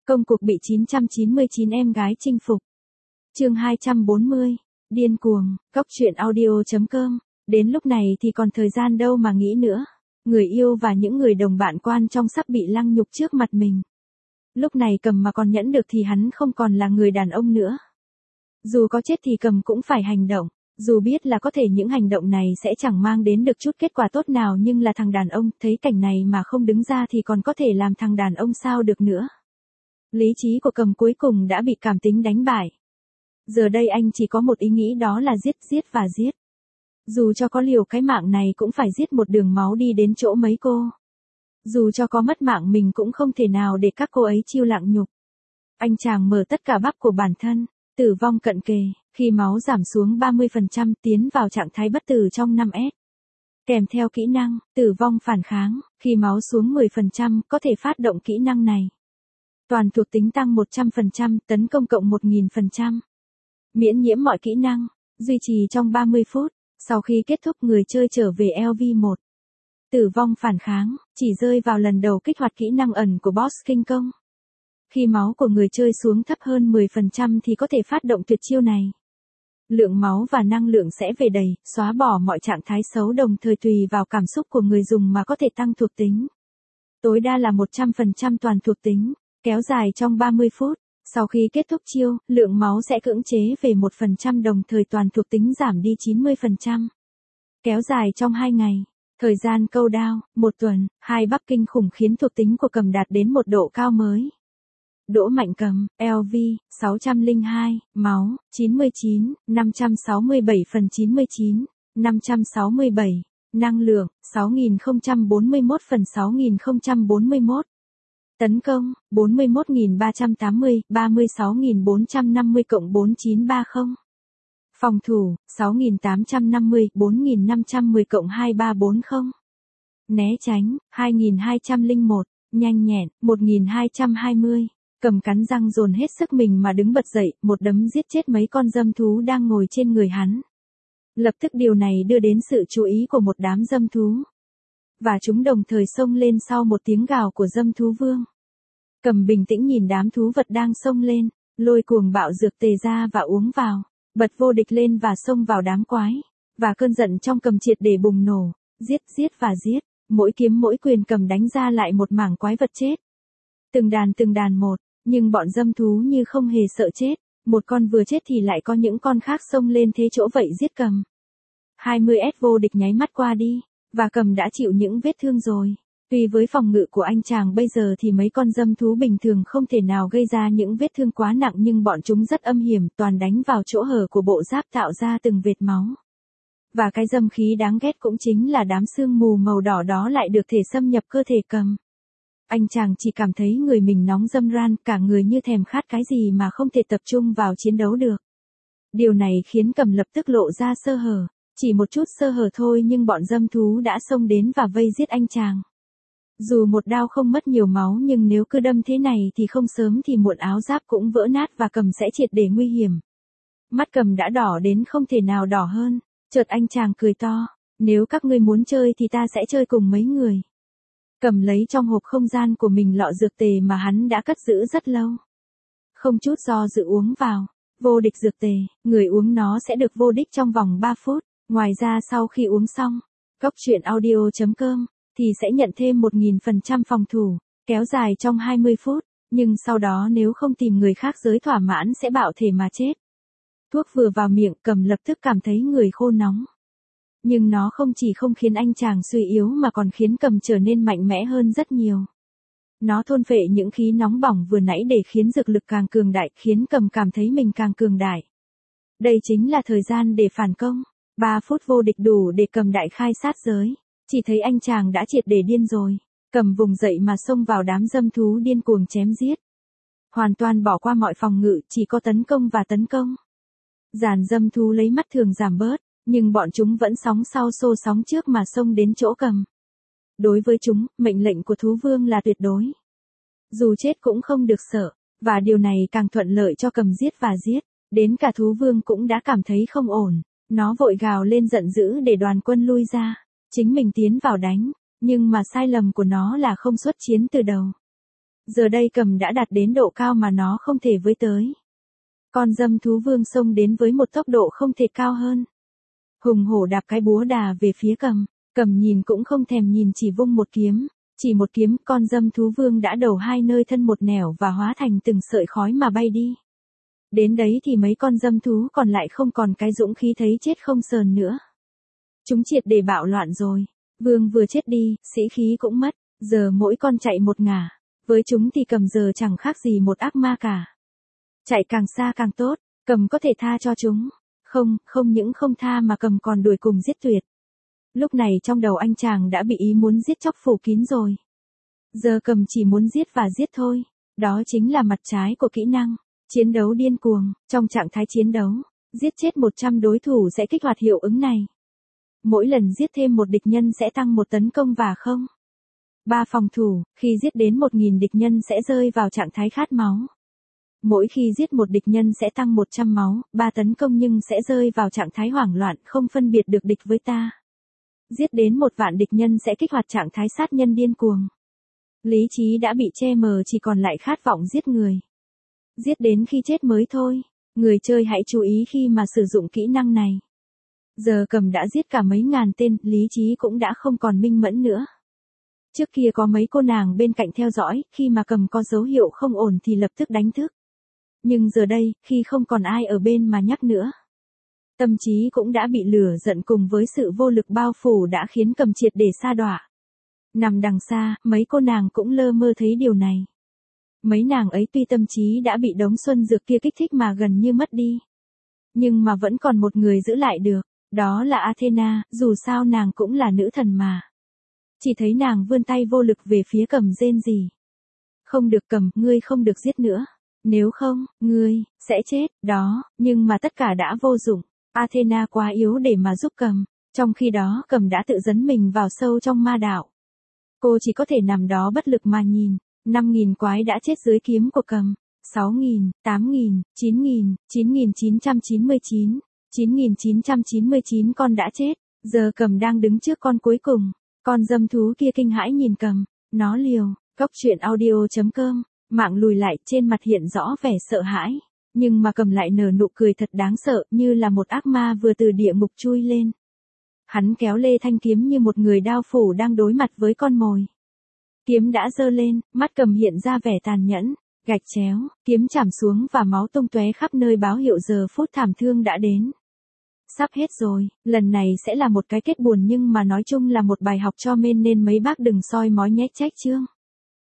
Công cuộc bị 999 em gái chinh phục. Chương 240. Điên cuồng. Cóc truyện audio.com. Đến lúc này thì còn thời gian đâu mà nghĩ nữa. Người yêu và những người đồng bạn quan trong sắp bị lăng nhục trước mặt mình. Lúc này Cầm mà còn nhẫn được thì hắn không còn là người đàn ông nữa. Dù có chết thì Cầm cũng phải hành động. Dù biết là có thể những hành động này sẽ chẳng mang đến được chút kết quả tốt nào, nhưng là thằng đàn ông, thấy cảnh này mà không đứng ra thì còn có thể làm thằng đàn ông sao được nữa. Lý trí của Cầm cuối cùng đã bị cảm tính đánh bại. Giờ đây anh chỉ có một ý nghĩ, đó là giết và giết. Dù cho có liều cái mạng này cũng phải giết một đường máu đi đến chỗ mấy cô. Dù cho có mất mạng mình cũng không thể nào để các cô ấy chịu lặng nhục. Anh chàng mở tất cả bắp của bản thân, tử vong cận kề, khi máu giảm xuống 30% tiến vào trạng thái bất tử trong 5S. Kèm theo kỹ năng, tử vong phản kháng, khi máu xuống 10% có thể phát động kỹ năng này. Toàn thuộc tính tăng 100%, tấn công cộng 1000%. Miễn nhiễm mọi kỹ năng, duy trì trong 30 phút, sau khi kết thúc người chơi trở về LV1. Tử vong phản kháng, chỉ rơi vào lần đầu kích hoạt kỹ năng ẩn của boss kinh công. Khi máu của người chơi xuống thấp hơn 10% thì có thể phát động tuyệt chiêu này. Lượng máu và năng lượng sẽ về đầy, xóa bỏ mọi trạng thái xấu, đồng thời tùy vào cảm xúc của người dùng mà có thể tăng thuộc tính. Tối đa là 100% toàn thuộc tính, kéo dài trong 30 phút. Sau khi kết thúc chiêu, lượng máu sẽ cưỡng chế về 1%, đồng thời toàn thuộc tính giảm đi 90%. Kéo dài trong 2 ngày. Thời gian cooldown, 1 tuần, 2 bắp kinh khủng khiến thuộc tính của Cầm đạt đến một độ cao mới. Đỗ Mạnh Cầm, LV, 602, máu, 99, 567 phần 99, 567, năng lượng, 6041 phần 6041. Tấn công, 41.380, 36.450 cộng 4930. Phòng thủ, 6.850, 4.510 cộng 2340. Né tránh, 2.201, nhanh nhẹn, 1.220. Cầm cắn răng dồn hết sức mình mà đứng bật dậy, một đấm giết chết mấy con dâm thú đang ngồi trên người hắn. Lập tức điều này đưa đến sự chú ý của một đám dâm thú. Và chúng đồng thời xông lên sau một tiếng gào của dâm thú vương. Cầm bình tĩnh nhìn đám thú vật đang xông lên, lôi cuồng bạo dược tề ra và uống vào, bật vô địch lên và xông vào đám quái. Và cơn giận trong Cầm triệt để bùng nổ, giết và giết, mỗi kiếm mỗi quyền Cầm đánh ra lại một mảng quái vật chết. Từng đàn một, nhưng bọn dâm thú như không hề sợ chết, một con vừa chết thì lại có những con khác xông lên thế chỗ vậy giết Cầm. 20S vô địch nháy mắt qua đi, và Cầm đã chịu những vết thương rồi. Tuy với phòng ngự của anh chàng bây giờ thì mấy con dâm thú bình thường không thể nào gây ra những vết thương quá nặng, nhưng bọn chúng rất âm hiểm, toàn đánh vào chỗ hở của bộ giáp tạo ra từng vệt máu. Và cái dâm khí đáng ghét cũng chính là đám sương mù màu đỏ đó lại được thể xâm nhập cơ thể Cầm. Anh chàng chỉ cảm thấy người mình nóng râm ran, cả người như thèm khát cái gì mà không thể tập trung vào chiến đấu được. Điều này khiến Cầm lập tức lộ ra sơ hở. Chỉ một chút sơ hở thôi nhưng bọn dâm thú đã xông đến và vây giết anh chàng. Dù một đao không mất nhiều máu, nhưng nếu cứ đâm thế này thì không sớm thì muộn áo giáp cũng vỡ nát và Cầm sẽ triệt để nguy hiểm. Mắt Cầm đã đỏ đến không thể nào đỏ hơn. Chợt anh chàng cười to, nếu các ngươi muốn chơi thì ta sẽ chơi cùng mấy người. Cầm lấy trong hộp không gian của mình lọ dược tề mà hắn đã cất giữ rất lâu. Không chút do dự uống vào. Vô địch dược tề, người uống nó sẽ được vô địch trong vòng 3 phút. Ngoài ra sau khi uống xong, cóc truyện audio.com, thì sẽ nhận thêm 1000% phòng thủ, kéo dài trong 20 phút, nhưng sau đó nếu không tìm người khác giới thỏa mãn sẽ bạo thể mà chết. Thuốc vừa vào miệng Cầm lập tức cảm thấy người khô nóng. Nhưng nó không chỉ không khiến anh chàng suy yếu mà còn khiến Cầm trở nên mạnh mẽ hơn rất nhiều. Nó thôn phệ những khí nóng bỏng vừa nãy để khiến dược lực càng cường đại, khiến Cầm cảm thấy mình càng cường đại. Đây chính là thời gian để phản công. 3 phút vô địch đủ để Cầm đại khai sát giới. Chỉ thấy anh chàng đã triệt để điên rồi. Cầm vùng dậy mà xông vào đám dâm thú điên cuồng chém giết. Hoàn toàn bỏ qua mọi phòng ngự, chỉ có tấn công và tấn công. Dàn dâm thú lấy mắt thường giảm bớt, nhưng bọn chúng vẫn sóng sau xô sóng trước mà xông đến chỗ Cầm. Đối với chúng, mệnh lệnh của thú vương là tuyệt đối. Dù chết cũng không được sợ, và điều này càng thuận lợi cho Cầm giết và giết. Đến cả thú vương cũng đã cảm thấy không ổn. Nó vội gào lên giận dữ để đoàn quân lui ra. Chính mình tiến vào đánh, nhưng mà sai lầm của nó là không xuất chiến từ đầu. Giờ đây Cầm đã đạt đến độ cao mà nó không thể với tới. Con dâm thú vương xông đến với một tốc độ không thể cao hơn. Hùng hổ đạp cái búa đà về phía Cầm. Cầm nhìn cũng không thèm nhìn, chỉ vung một kiếm. Chỉ một kiếm, con dâm thú vương đã đầu hai nơi thân một nẻo và hóa thành từng sợi khói mà bay đi. Đến đấy thì mấy con dâm thú còn lại không còn cái dũng khí thấy chết không sờn nữa. Chúng triệt để bạo loạn rồi. Vương vừa chết đi, sĩ khí cũng mất. Giờ mỗi con chạy một ngả. Với chúng thì Cầm giờ chẳng khác gì một ác ma cả. Chạy càng xa càng tốt, Cầm có thể tha cho chúng. Không những không tha mà Cầm còn đuổi cùng giết tuyệt. Lúc này trong đầu anh chàng đã bị ý muốn giết chóc phủ kín rồi. Giờ Cầm chỉ muốn giết và giết thôi. Đó chính là mặt trái của kỹ năng chiến đấu điên cuồng. Trong trạng thái chiến đấu, giết chết 100 đối thủ sẽ kích hoạt hiệu ứng này. Mỗi lần giết thêm một địch nhân sẽ tăng một tấn công và 3 phòng thủ. Khi giết đến 1000 địch nhân sẽ rơi vào trạng thái khát máu. Mỗi khi giết một địch nhân sẽ tăng 100 máu, 3 tấn công nhưng sẽ rơi vào trạng thái hoảng loạn, không phân biệt được địch với ta. Giết đến 1.000.000 địch nhân sẽ kích hoạt trạng thái sát nhân điên cuồng. Lý trí đã bị che mờ, chỉ còn lại khát vọng giết người. Giết đến khi chết mới thôi. Người chơi hãy chú ý khi mà sử dụng kỹ năng này. Giờ Cầm đã giết cả mấy ngàn tên, lý trí cũng đã không còn minh mẫn nữa. Trước kia có mấy cô nàng bên cạnh theo dõi, khi mà Cầm có dấu hiệu không ổn thì lập tức đánh thức. Nhưng giờ đây, khi không còn ai ở bên mà nhắc nữa, tâm trí cũng đã bị lửa giận cùng với sự vô lực bao phủ đã khiến Cầm triệt để sa đọa. Nằm đằng xa, mấy cô nàng cũng lơ mơ thấy điều này. Mấy nàng ấy tuy tâm trí đã bị đống xuân dược kia kích thích mà gần như mất đi, nhưng mà vẫn còn một người giữ lại được, đó là Athena, dù sao nàng cũng là nữ thần mà. Chỉ thấy nàng vươn tay vô lực về phía Cầm rên rỉ. Không được Cầm, ngươi không được giết nữa. Nếu không, ngươi sẽ chết, đó, nhưng mà tất cả đã vô dụng. Athena quá yếu để mà giúp Cầm. Trong khi đó Cầm đã tự dấn mình vào sâu trong ma đạo. Cô chỉ có thể nằm đó bất lực mà nhìn. 5.000 quái đã chết dưới kiếm của Cầm. 6.000, 8.000, 9.000, 9.999, 9.999 con đã chết. Giờ Cầm đang đứng trước con cuối cùng. Con dâm thú kia kinh hãi nhìn Cầm. Nó liều. Góc truyện audio.com. Mạng lùi lại, trên mặt hiện rõ vẻ sợ hãi. Nhưng mà Cầm lại nở nụ cười thật đáng sợ, như là một ác ma vừa từ địa ngục chui lên. Hắn kéo lê thanh kiếm như một người đao phủ đang đối mặt với con mồi. Kiếm đã giơ lên, mắt Cầm hiện ra vẻ tàn nhẫn, gạch chéo, kiếm chạm xuống và máu tung tóe khắp nơi báo hiệu giờ phút thảm thương đã đến. Sắp hết rồi, lần này sẽ là một cái kết buồn nhưng mà nói chung là một bài học cho men nên mấy bác đừng soi mói nhét trách chương.